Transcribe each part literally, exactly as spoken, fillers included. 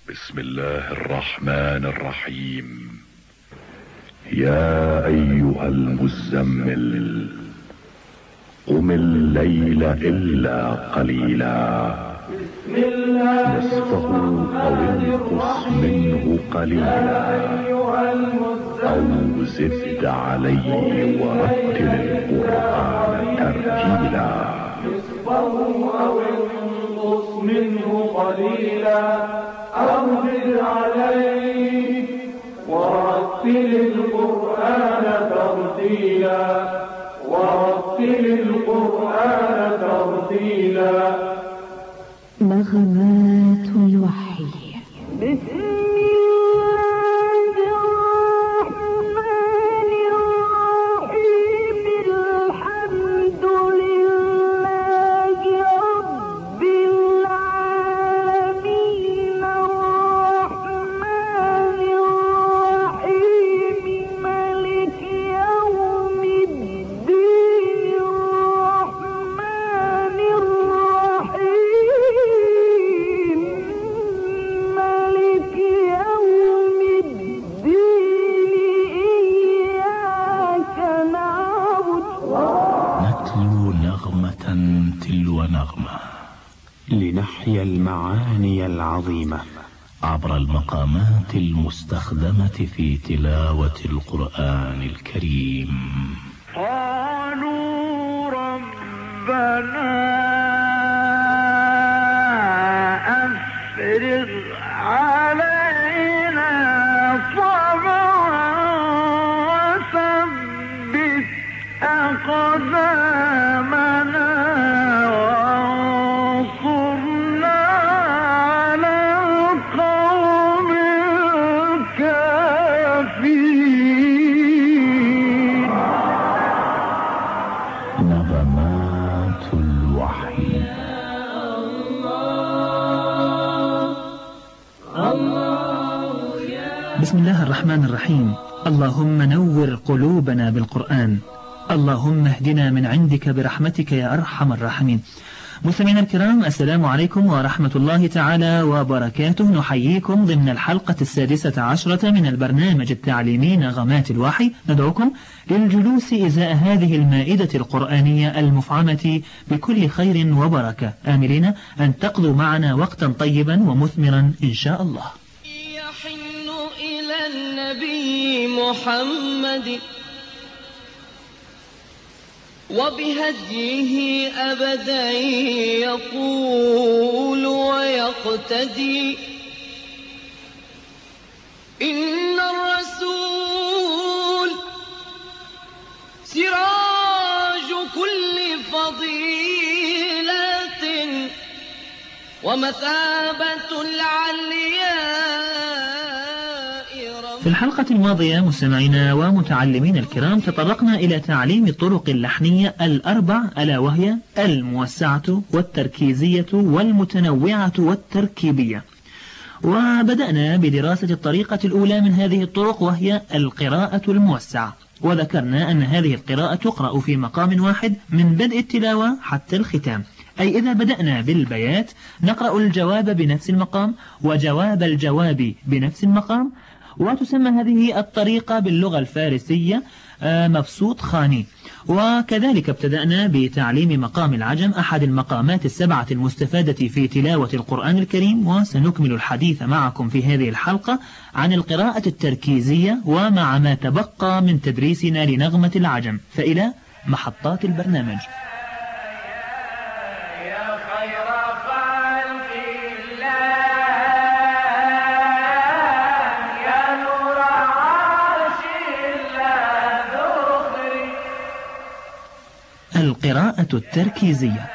بسم الله الرحمن الرحيم. يا ايها المزمل قم الليل الا قليلا نصفه او انقص منه قليلا او زد عليه ورتل القرآن ترتيلا نصفه او انقص منه قليلا أو زد عليه ورتل القرآن ترتيلا ورتل القرآن ترتيلا. نغمات الوحي. تلو نغمة لنحيا المعاني العظيمة عبر المقامات المستخدمة في تلاوة القرآن الكريم. قالوا ربنا أفرغ علينا صبرا وثبت أقدامنا وانصرنا على القوم الكافرين. نغمات الوحي. بسم الله الرحمن الرحيم. اللهم نور قلوبنا بالقرآن، اللهم اهدنا من عندك برحمتك يا أرحم الراحمين. مستمعينا الكرام، السلام عليكم ورحمة الله تعالى وبركاته. نحييكم ضمن الحلقة السادسة عشرة من البرنامج التعليمي نغمات الوحي. ندعوكم للجلوس إزاء هذه المائدة القرآنية المفعمة بكل خير وبركة، آملين أن تقضوا معنا وقتا طيبا ومثمرا إن شاء الله. يحن إلى النبي محمد وبهديه أبدا يقول ويقتدي. إن الرسول سراج كل فضيلة ومثابة العلياء. في الحلقة الماضية مستمعينا ومتعلمين الكرام تطرقنا إلى تعليم الطرق اللحنية الأربع، ألا وهي الموسعة والتركيزية والمتنوعة والتركيبية. وبدأنا بدراسة الطريقة الأولى من هذه الطرق وهي القراءة الموسعة، وذكرنا أن هذه القراءة تقرأ في مقام واحد من بدء التلاوة حتى الختام، أي إذا بدأنا بالبيات نقرأ الجواب بنفس المقام وجواب الجواب بنفس المقام. وتسمى هذه الطريقة باللغة الفارسية مبسوط خاني. وكذلك ابتدأنا بتعليم مقام العجم، أحد المقامات السبعة المستفادة في تلاوة القرآن الكريم. وسنكمل الحديث معكم في هذه الحلقة عن القراءة التركيزية ومع ما تبقى من تدريسنا لنغمة العجم، فإلى محطات البرنامج. القراءة التركيزية.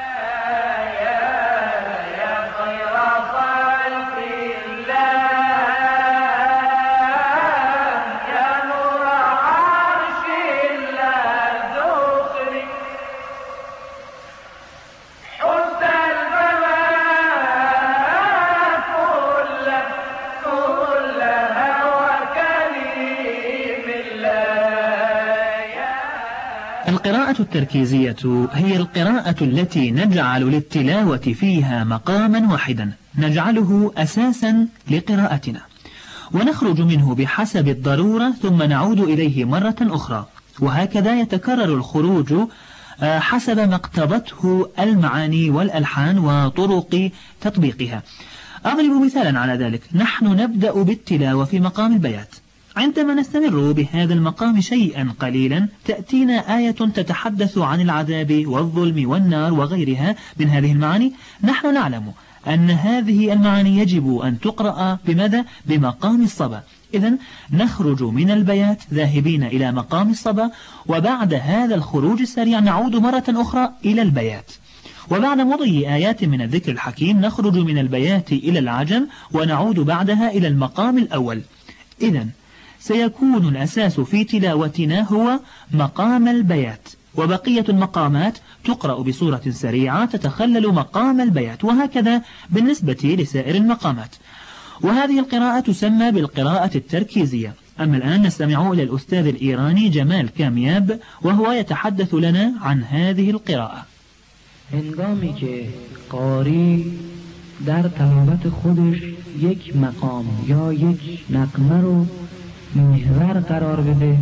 القراءة التركيزية هي القراءة التي نجعل للتلاوة فيها مقاما واحدا نجعله أساسا لقراءتنا، ونخرج منه بحسب الضرورة ثم نعود إليه مرة أخرى، وهكذا يتكرر الخروج حسب ما اقتضته المعاني والألحان وطرق تطبيقها. أضرب مثالا على ذلك. نحن نبدأ بالتلاوة في مقام البيات، عندما نستمر بهذا المقام شيئا قليلا تأتينا آية تتحدث عن العذاب والظلم والنار وغيرها من هذه المعاني، نحن نعلم أن هذه المعاني يجب أن تقرأ بماذا؟ بمقام الصبا. إذن نخرج من البيات ذاهبين إلى مقام الصبا، وبعد هذا الخروج السريع نعود مرة أخرى إلى البيات، وبعد مضي آيات من الذكر الحكيم نخرج من البيات إلى العجم ونعود بعدها إلى المقام الأول. إذن سيكون الأساس في تلاوتنا هو مقام البيات، وبقية المقامات تقرأ بصورة سريعة تتخلل مقام البيات، وهكذا بالنسبة لسائر المقامات. وهذه القراءة تسمى بالقراءة التركيزية. أما الآن نستمع إلى الأستاذ الإيراني جمال کامیاب وهو يتحدث لنا عن هذه القراءة. هنگامی که قاری در تلاوت خودش یک مقام یا یک نغمه رو محور قرار بده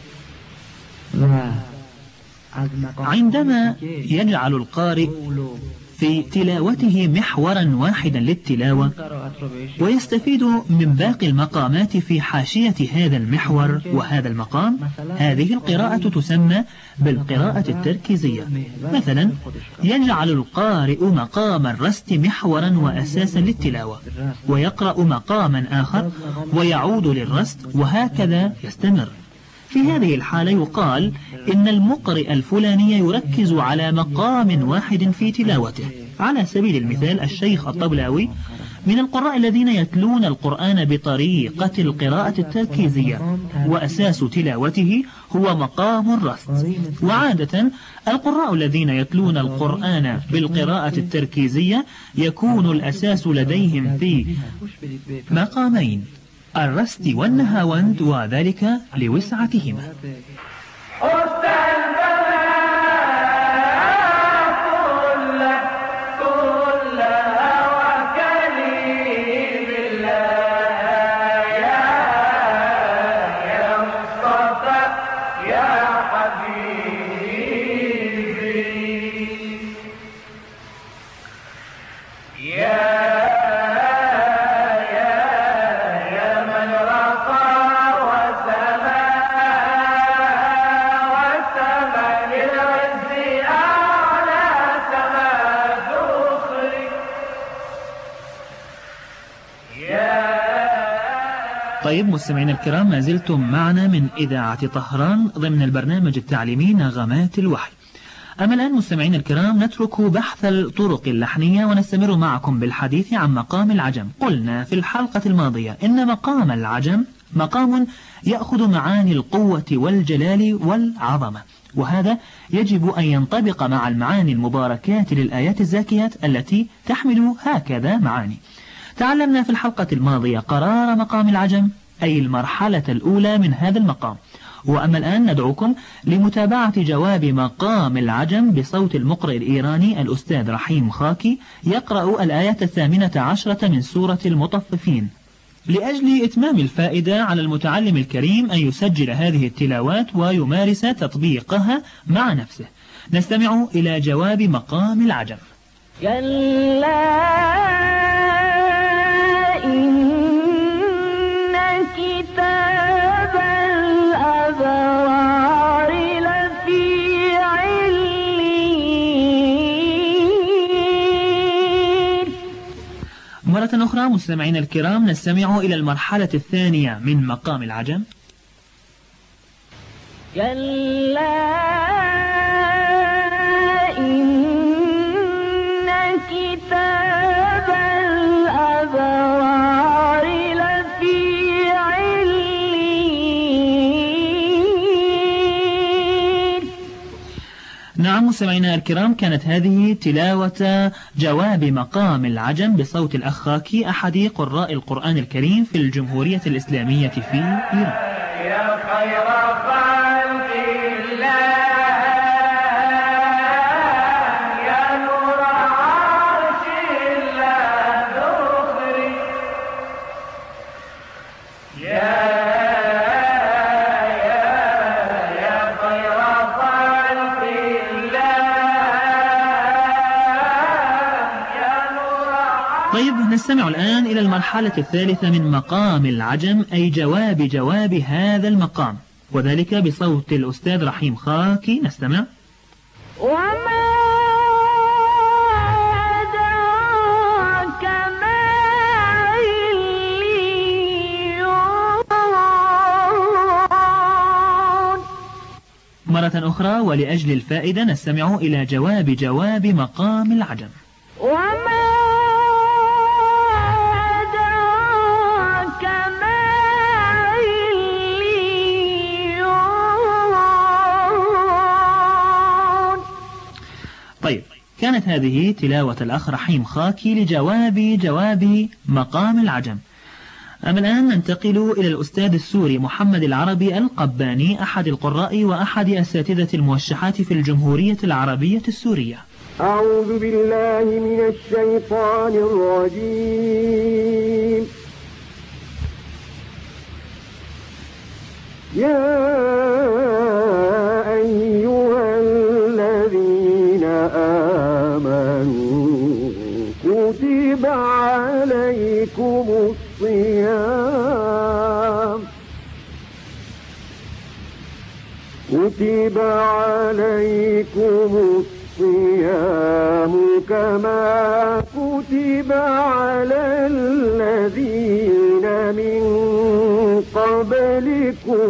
و از مقام عندما يجعل القارئ في تلاوته محورا واحدا للتلاوة ويستفيد من باقي المقامات في حاشية هذا المحور وهذا المقام، هذه القراءة تسمى بالقراءة التركيزية. مثلا يجعل القارئ مقام الرست محورا وأساسا للتلاوة، ويقرأ مقاما آخر ويعود للرست، وهكذا يستمر. في هذه الحالة يقال إن المقرئ الفلاني يركز على مقام واحد في تلاوته. على سبيل المثال الشيخ الطبلاوي من القراء الذين يتلون القرآن بطريقة القراءة التركيزية، وأساس تلاوته هو مقام الرست. وعادة القراء الذين يتلون القرآن بالقراءة التركيزية يكون الأساس لديهم في مقامين، الرست والنهاوند، وذلك لوسعتهما. طيب مستمعينا الكرام، ما زلتم معنا من إذاعة طهران ضمن البرنامج التعليمي نغمات الوحي. أما الآن مستمعينا الكرام نترك بحث الطرق اللحنية ونستمر معكم بالحديث عن مقام العجم. قلنا في الحلقة الماضية إن مقام العجم مقام يأخذ معاني القوة والجلال والعظمة، وهذا يجب أن ينطبق مع المعاني المباركات للآيات الزاكيات التي تحمل هكذا معاني. تعلمنا في الحلقة الماضية قرار مقام العجم، أي المرحلة الأولى من هذا المقام. وأما الآن ندعوكم لمتابعة جواب مقام العجم بصوت المقرئ الإيراني الأستاذ رحيم خاكي يقرأ الآية الثامنة عشرة من سورة المطففين. لأجل إتمام الفائدة على المتعلم الكريم أن يسجل هذه التلاوات ويمارس تطبيقها مع نفسه. نستمع إلى جواب مقام العجم. مرة أخرى مستمعين الكرام نستمع إلى المرحلة الثانية من مقام العجم. كلا إن كتاب الأبرار لفي عليين. نعم مستمعينا الكرام، كانت هذه تلاوة جواب مقام العجم بصوت الأخ خاكي أحد قراء القرآن الكريم في الجمهورية الإسلامية في إيران. يا خير خلق الله يا نور عرش الله نستمع الآن إلى المرحلة الثالثة من مقام العجم، أي جواب جواب هذا المقام، وذلك بصوت الأستاذ رحيم خاكي. نستمع. وما أدراك ما عليون. مرة أخرى ولأجل الفائدة نستمع إلى جواب جواب مقام العجم. وما أدراك ما عليون. طيب، كانت هذه تلاوة الأخ رحيم خاكي لجواب جواب مقام العجم. أما الآن ننتقل إلى الأستاذ السوري محمد العربي القباني، أحد القراء وأحد أساتذة الموشحات في الجمهورية العربية السورية. أعوذ بالله من الشيطان الرجيم. يا أيها الذين آمنوا كتب عليكم الصيام كتب عليكم الصيام كما كتب على الذين من قبلكم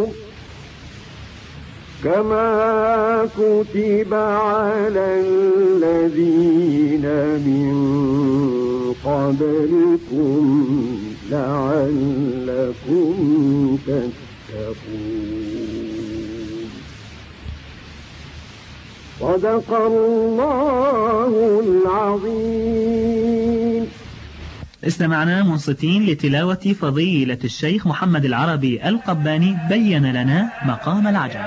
كما كتب على الذين من قبلكم لعلكم تتقون. صدق الله العظيم. استمعنا منصتين لتلاوة فضيلة الشيخ محمد العربي القباني بين لنا مقام العجم.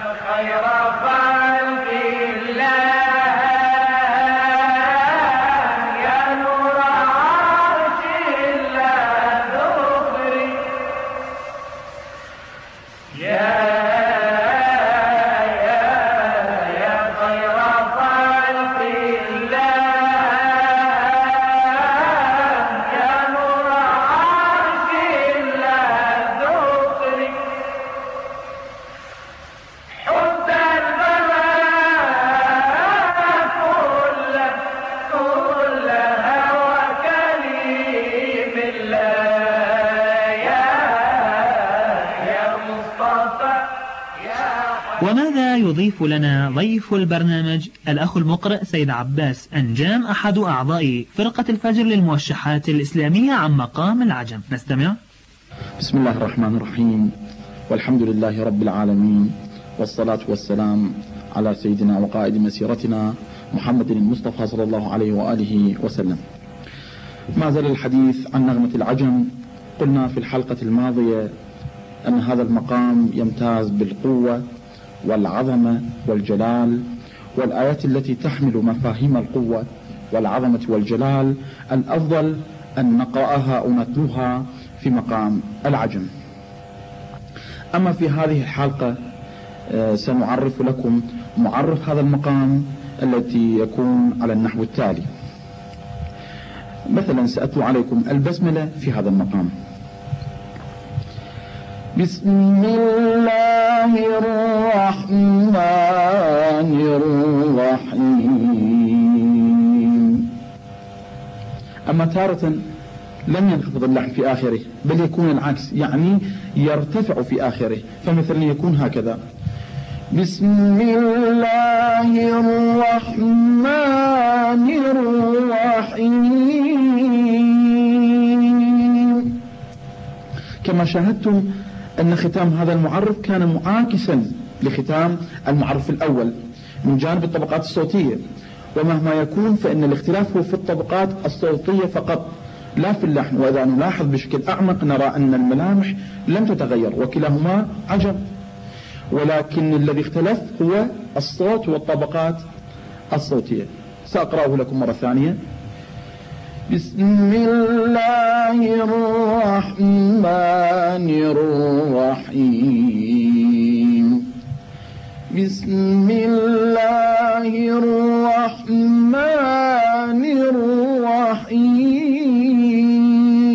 وماذا يضيف لنا ضيف البرنامج الأخ المقرئ سيد عباس أنجام، أحد أعضاء فرقة الفجر للموشحات الإسلامية، عن مقام العجم؟ نستمع. بسم الله الرحمن الرحيم، والحمد لله رب العالمين، والصلاة والسلام على سيدنا وقائد مسيرتنا محمد المصطفى صلى الله عليه وآله وسلم. ما زال الحديث عن نغمة العجم. قلنا في الحلقة الماضية أن هذا المقام يمتاز بالقوة والعظمة والجلال، والآيات التي تحمل مفاهيم القوة والعظمة والجلال الأفضل أن نقرأها أو نتلوها في مقام العجم. أما في هذه الحلقة سنعرف لكم معرف هذا المقام التي يكون على النحو التالي. مثلا سأتلو عليكم البسملة في هذا المقام. بسم الله الرحمن الرحيم. أما تارة لم ينخفض اللحن في آخره، بل يكون العكس، يعني يرتفع في آخره، فمثلا يكون هكذا: بسم الله الرحمن الرحيم. كما شاهدتم أن ختام هذا المعرف كان معاكسا لختام المعرف الأول من جانب الطبقات الصوتية، ومهما يكون فإن الاختلاف هو في الطبقات الصوتية فقط لا في اللحن. وإذا نلاحظ بشكل أعمق نرى أن الملامح لم تتغير وكلاهما عجم، ولكن الذي اختلف هو الصوت والطبقات الصوتية. سأقرأه لكم مرة ثانية. بسم الله الرحمن الرحيم. بسم الله الرحمن الرحيم.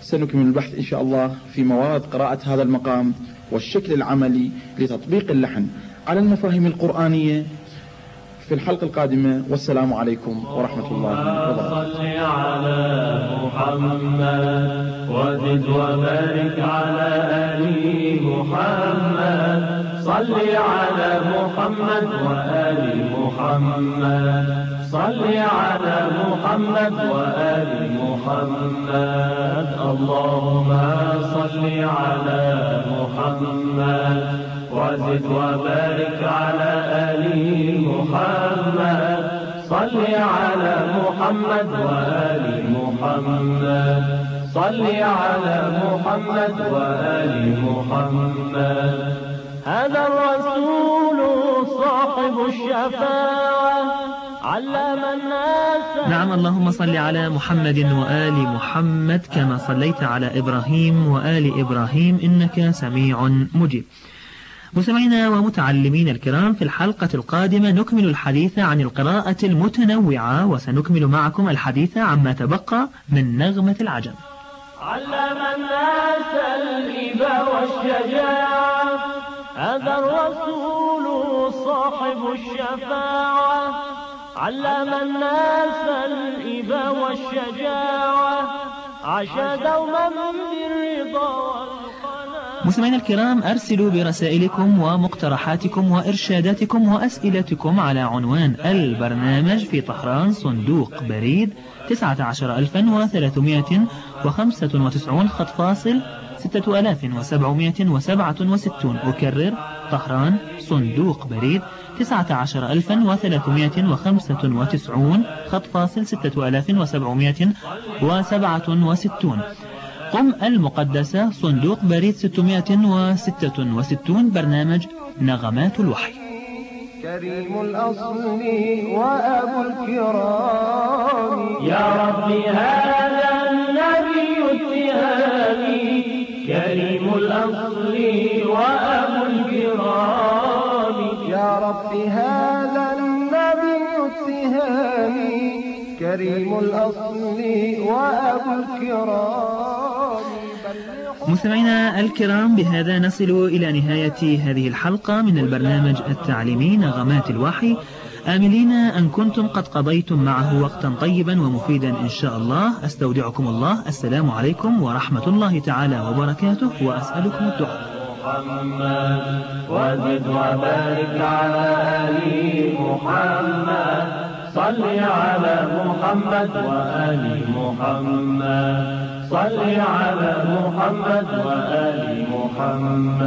سنكمل البحث إن شاء الله في مواد قراءة هذا المقام والشكل العملي لتطبيق اللحن على المفاهيم القرآنية في الحلقة القادمة. والسلام عليكم ورحمة الله وبركاته. صل على محمد وزد وبارك على آل محمد. صل على محمد وآل محمد. صل على محمد وآل محمد. اللهم صل على محمد وزد وبارك على آل محمد. صل على محمد وآل محمد. صل على محمد وآل محمد. هذا الرسول صاحب الشفاعة علم الناس. نعم، اللهم صل على محمد وآل محمد كما صليت على إبراهيم وآل إبراهيم إنك سميع مجيب. مستمعينا ومتعلمين الكرام، في الحلقة القادمة نكمل الحديث عن القراءة المتنوعة، وسنكمل معكم الحديث عما تبقى من نغمة العجم. علم الناس الهبة والشجاعة هذا الرسول صاحب الشفاعة. علم الناس الهبة والشجاعة عاش دوما بالرضا. مستمعينا الكرام، أرسلوا برسائلكم ومقترحاتكم وإرشاداتكم وأسئلتكم على عنوان البرنامج في طهران، صندوق بريد تسعة عشر ألفا وثلاثمائة وخمسة وتسعين خط فاصل ستة آلاف وسبعمائة وسبعة وستون. أكرر: طهران، صندوق بريد تسعة عشر ألفا وثلاثمائة وخمسة وتسعين خط فاصل ستة آلاف وسبعمائة وسبعة وستون. قم المقدسة، صندوق بريد ستمائة وستة وستون. برنامج نغمات الوحي. كريم الأصل وأبو الكرام يا ربي هذا النبي اتهامي. كريم الأصل وأبو الكرام يا ربي هذا النبي اتهامي. كريم الأصل وأبو الكرام. مستمعينا الكرام، بهذا نصل إلى نهاية هذه الحلقة من البرنامج التعليمي نغمات الوحي، آملين أن كنتم قد قضيتم معه وقتا طيبا ومفيدا إن شاء الله. أستودعكم الله. السلام عليكم ورحمة الله تعالى وبركاته، وأسألكم الدعاء. محمد وزد وبارك على آل محمد. صل على محمد وآل محمد. صل على محمد وآل محمد.